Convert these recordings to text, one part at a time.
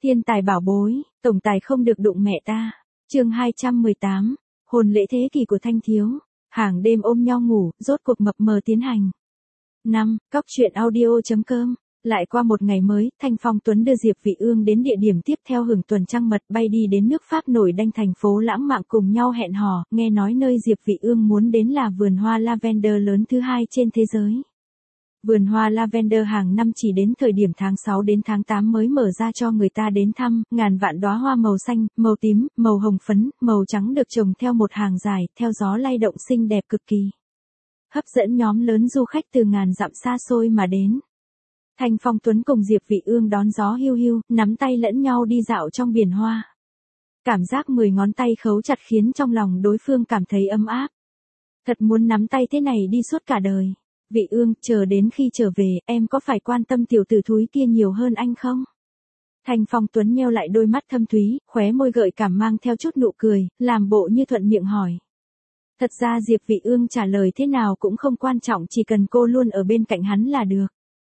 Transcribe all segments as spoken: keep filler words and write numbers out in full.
Thiên tài bảo bối, tổng tài không được đụng mẹ ta. Chương hai trăm mười tám, hôn lễ thế kỷ của Thanh Thiếu. Hàng đêm ôm nhau ngủ, rốt cuộc mập mờ tiến hành. năm. Cóc truyện audio.com. Lại qua một ngày mới, Thanh Phong Tuấn đưa Diệp Vị Ương đến địa điểm tiếp theo hưởng tuần trăng mật, bay đi đến nước Pháp nổi danh thành phố lãng mạn cùng nhau hẹn hò. Nghe nói nơi Diệp Vị Ương muốn đến là vườn hoa lavender lớn thứ hai trên thế giới. Vườn hoa lavender hàng năm chỉ đến thời điểm tháng sáu đến tháng tám mới mở ra cho người ta đến thăm, ngàn vạn đóa hoa màu xanh, màu tím, màu hồng phấn, màu trắng được trồng theo một hàng dài, theo gió lay động xinh đẹp cực kỳ. Hấp dẫn nhóm lớn du khách từ ngàn dặm xa xôi mà đến. Thanh Phong Tuấn cùng Diệp Vị Ương đón gió hiu hiu, nắm tay lẫn nhau đi dạo trong biển hoa. Cảm giác mười ngón tay khấu chặt khiến trong lòng đối phương cảm thấy ấm áp. Thật muốn nắm tay thế này đi suốt cả đời. Vị Ương, chờ đến khi trở về, em có phải quan tâm tiểu tử thúi kia nhiều hơn anh không? Thanh Phong Tuấn nheo lại đôi mắt thâm thúy, khóe môi gợi cảm mang theo chút nụ cười, làm bộ như thuận miệng hỏi. Thật ra Diệp Vị Ương trả lời thế nào cũng không quan trọng, chỉ cần cô luôn ở bên cạnh hắn là được.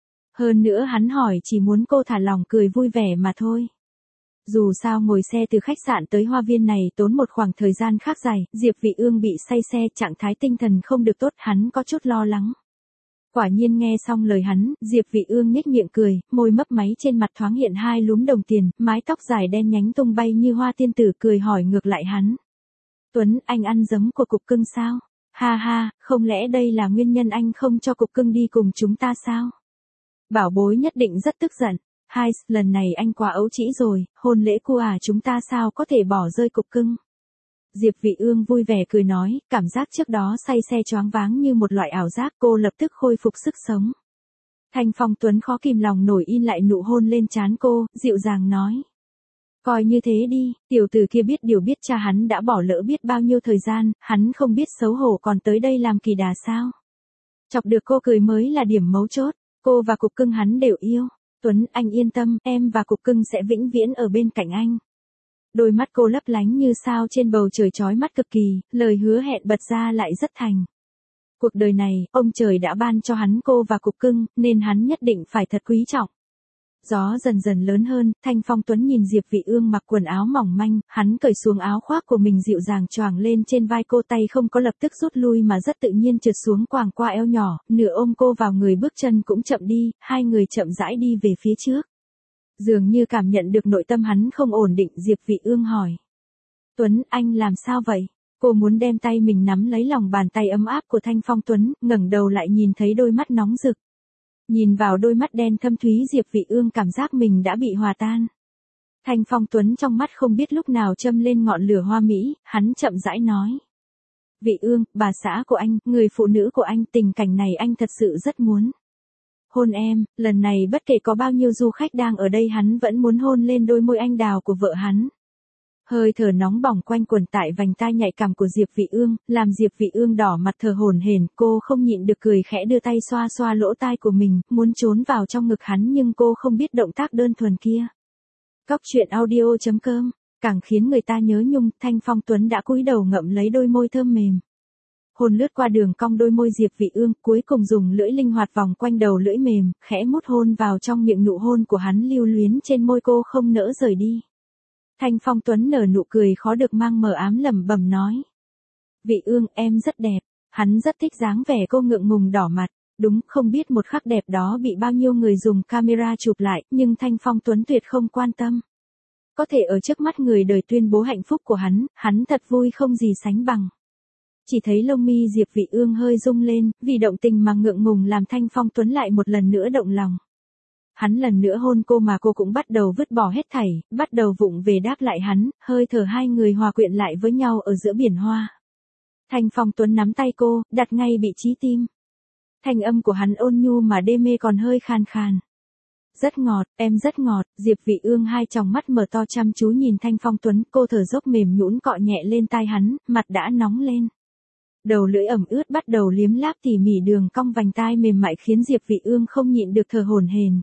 Hơn nữa hắn hỏi chỉ muốn cô thả lòng cười vui vẻ mà thôi. Dù sao ngồi xe từ khách sạn tới hoa viên này tốn một khoảng thời gian khác dài, Diệp Vị Ương bị say xe, trạng thái tinh thần không được tốt, hắn có chút lo lắng. Quả nhiên nghe xong lời hắn, Diệp Vị Ương nhếch miệng cười, môi mấp máy trên mặt thoáng hiện hai lúm đồng tiền, mái tóc dài đen nhánh tung bay như hoa tiên tử, cười hỏi ngược lại hắn. Tuấn, anh ăn giấm của cục cưng sao? Ha ha, không lẽ đây là nguyên nhân anh không cho cục cưng đi cùng chúng ta sao? Bảo bối nhất định rất tức giận. Hai, lần này anh quá ấu trĩ rồi, hôn lễ của à chúng ta sao có thể bỏ rơi cục cưng? Diệp Vị Ương vui vẻ cười nói, cảm giác trước đó say xe choáng váng như một loại ảo giác, cô lập tức khôi phục sức sống. Thanh Phong Tuấn khó kìm lòng nổi in lại nụ hôn lên trán cô, dịu dàng nói. Coi như thế đi, tiểu tử kia biết điều biết cha hắn đã bỏ lỡ biết bao nhiêu thời gian, hắn không biết xấu hổ còn tới đây làm kỳ đà sao? Chọc được cô cười mới là điểm mấu chốt, cô và cục cưng hắn đều yêu. Tuấn, anh yên tâm, em và cục cưng sẽ vĩnh viễn ở bên cạnh anh. Đôi mắt cô lấp lánh như sao trên bầu trời chói mắt cực kỳ, lời hứa hẹn bật ra lại rất thành. Cuộc đời này, ông trời đã ban cho hắn cô và cục cưng, nên hắn nhất định phải thật quý trọng. Gió dần dần lớn hơn, Thanh Phong Tuấn nhìn Diệp Vị Ương mặc quần áo mỏng manh, hắn cởi xuống áo khoác của mình dịu dàng choàng lên trên vai cô, tay không có lập tức rút lui mà rất tự nhiên trượt xuống quàng qua eo nhỏ, nửa ôm cô vào người, bước chân cũng chậm đi, hai người chậm rãi đi về phía trước. Dường như cảm nhận được nội tâm hắn không ổn định, Diệp Vị Ương hỏi. Tuấn, anh làm sao vậy? Cô muốn đem tay mình nắm lấy lòng bàn tay ấm áp của Thanh Phong Tuấn, ngẩng đầu lại nhìn thấy đôi mắt nóng rực. Nhìn vào đôi mắt đen thâm thúy, Diệp Vị Ương cảm giác mình đã bị hòa tan. Thanh Phong Tuấn trong mắt không biết lúc nào châm lên ngọn lửa hoa mỹ, hắn chậm rãi nói. Vị Ương, bà xã của anh, người phụ nữ của anh, tình cảnh này anh thật sự rất muốn hôn em, lần này bất kể có bao nhiêu du khách đang ở đây hắn vẫn muốn hôn lên đôi môi anh đào của vợ hắn. Hơi thở nóng bỏng quanh quẩn tại vành tai nhạy cảm của Diệp Vị Ương, làm Diệp Vị Ương đỏ mặt thở hổn hển, cô không nhịn được cười khẽ đưa tay xoa xoa lỗ tai của mình, muốn trốn vào trong ngực hắn nhưng cô không biết động tác đơn thuần kia. Cóc truyện audio.com, càng khiến người ta nhớ nhung, Thanh Phong Tuấn đã cúi đầu ngậm lấy đôi môi thơm mềm. Hôn lướt qua đường cong đôi môi Diệp Vị Ương, cuối cùng dùng lưỡi linh hoạt vòng quanh đầu lưỡi mềm, khẽ mút hôn vào trong miệng, nụ hôn của hắn lưu luyến trên môi cô không nỡ rời đi. Thanh Phong Tuấn nở nụ cười khó được mang mờ ám, lẩm bẩm nói. Vị Ương, em rất đẹp. Hắn rất thích dáng vẻ cô ngượng ngùng đỏ mặt. Đúng, không biết một khắc đẹp đó bị bao nhiêu người dùng camera chụp lại, nhưng Thanh Phong Tuấn tuyệt không quan tâm. Có thể ở trước mắt người đời tuyên bố hạnh phúc của hắn, hắn thật vui không gì sánh bằng. Chỉ thấy lông mi Diệp Vị Ương hơi rung lên, vì động tình mà ngượng ngùng làm Thanh Phong Tuấn lại một lần nữa động lòng. Hắn lần nữa hôn cô mà cô cũng bắt đầu vứt bỏ hết thảy, bắt đầu vụng về đáp lại hắn, hơi thở hai người hòa quyện lại với nhau ở giữa biển hoa. Thanh Phong Tuấn nắm tay cô, đặt ngay vị trí tim. Thanh âm của hắn ôn nhu mà đê mê còn hơi khan khan. Rất ngọt, em rất ngọt, Diệp Vị Ương hai tròng mắt mở to chăm chú nhìn Thanh Phong Tuấn, cô thở dốc mềm nhũn cọ nhẹ lên tai hắn, mặt đã nóng lên. Đầu lưỡi ẩm ướt bắt đầu liếm láp tỉ mỉ đường cong vành tai mềm mại khiến Diệp Vị Ương không nhịn được thở hổn hển.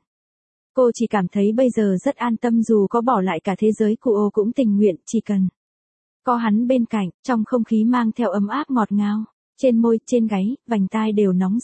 Cô chỉ cảm thấy bây giờ rất an tâm, dù có bỏ lại cả thế giới của ô cũng tình nguyện, chỉ cần có hắn bên cạnh, trong không khí mang theo ấm áp ngọt ngào, trên môi, trên gáy, vành tai đều nóng rực.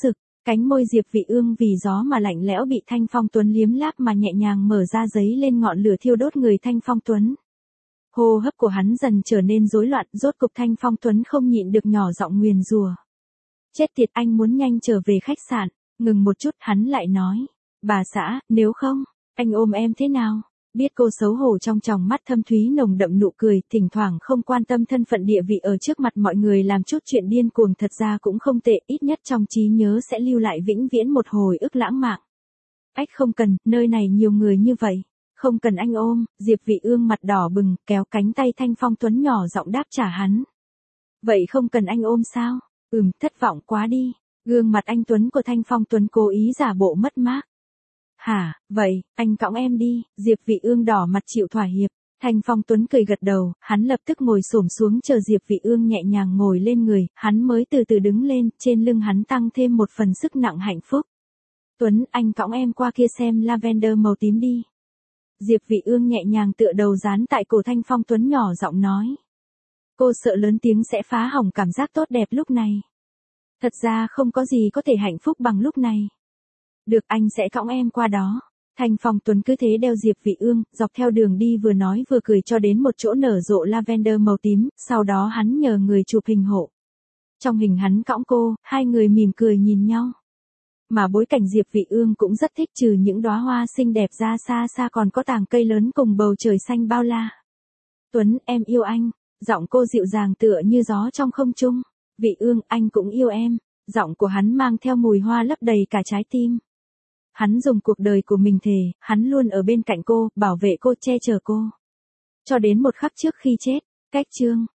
Cánh môi Diệp Vị Ương vì gió mà lạnh lẽo bị Thanh Phong Tuấn liếm láp mà nhẹ nhàng mở ra, giấy lên ngọn lửa thiêu đốt người Thanh Phong Tuấn. Hô hấp của hắn dần trở nên rối loạn, rốt cục Thanh Phong Tuấn không nhịn được nhỏ giọng nguyền rủa. Chết tiệt, anh muốn nhanh trở về khách sạn. Ngừng một chút hắn lại nói. Bà xã, nếu không, anh ôm em thế nào? Biết cô xấu hổ trong tròng mắt thâm thúy nồng đậm nụ cười, thỉnh thoảng không quan tâm thân phận địa vị ở trước mặt mọi người làm chút chuyện điên cuồng thật ra cũng không tệ, ít nhất trong trí nhớ sẽ lưu lại vĩnh viễn một hồi ức lãng mạn. Ách không cần, nơi này nhiều người như vậy. Không cần anh ôm, Diệp Vị Ương mặt đỏ bừng, kéo cánh tay Thanh Phong Tuấn nhỏ giọng đáp trả hắn. Vậy không cần anh ôm sao? Ừm, thất vọng quá đi. Gương mặt anh Tuấn của Thanh Phong Tuấn cố ý giả bộ mất mát. Hả, vậy, anh cõng em đi, Diệp Vị Ương đỏ mặt chịu thỏa hiệp. Thanh Phong Tuấn cười gật đầu, hắn lập tức ngồi xổm xuống chờ Diệp Vị Ương nhẹ nhàng ngồi lên người, hắn mới từ từ đứng lên, trên lưng hắn tăng thêm một phần sức nặng hạnh phúc. Tuấn, anh cõng em qua kia xem lavender màu tím đi. Diệp Vị Ương nhẹ nhàng tựa đầu dán tại cổ Thanh Phong Tuấn nhỏ giọng nói. Cô sợ lớn tiếng sẽ phá hỏng cảm giác tốt đẹp lúc này. Thật ra không có gì có thể hạnh phúc bằng lúc này. Được, anh sẽ cõng em qua đó. Thanh Phong Tuấn cứ thế đeo Diệp Vị Ương, dọc theo đường đi vừa nói vừa cười cho đến một chỗ nở rộ lavender màu tím, sau đó hắn nhờ người chụp hình hộ. Trong hình hắn cõng cô, hai người mỉm cười nhìn nhau. Mà bối cảnh Diệp Vị Ương cũng rất thích, trừ những đóa hoa xinh đẹp ra xa xa còn có tàng cây lớn cùng bầu trời xanh bao la. Tuấn, em yêu anh. Giọng cô dịu dàng tựa như gió trong không trung. Vị Ương, anh cũng yêu em. Giọng của hắn mang theo mùi hoa lấp đầy cả trái tim. Hắn dùng cuộc đời của mình thề, hắn luôn ở bên cạnh cô, bảo vệ cô, che chở cô. Cho đến một khắc trước khi chết. Cách chương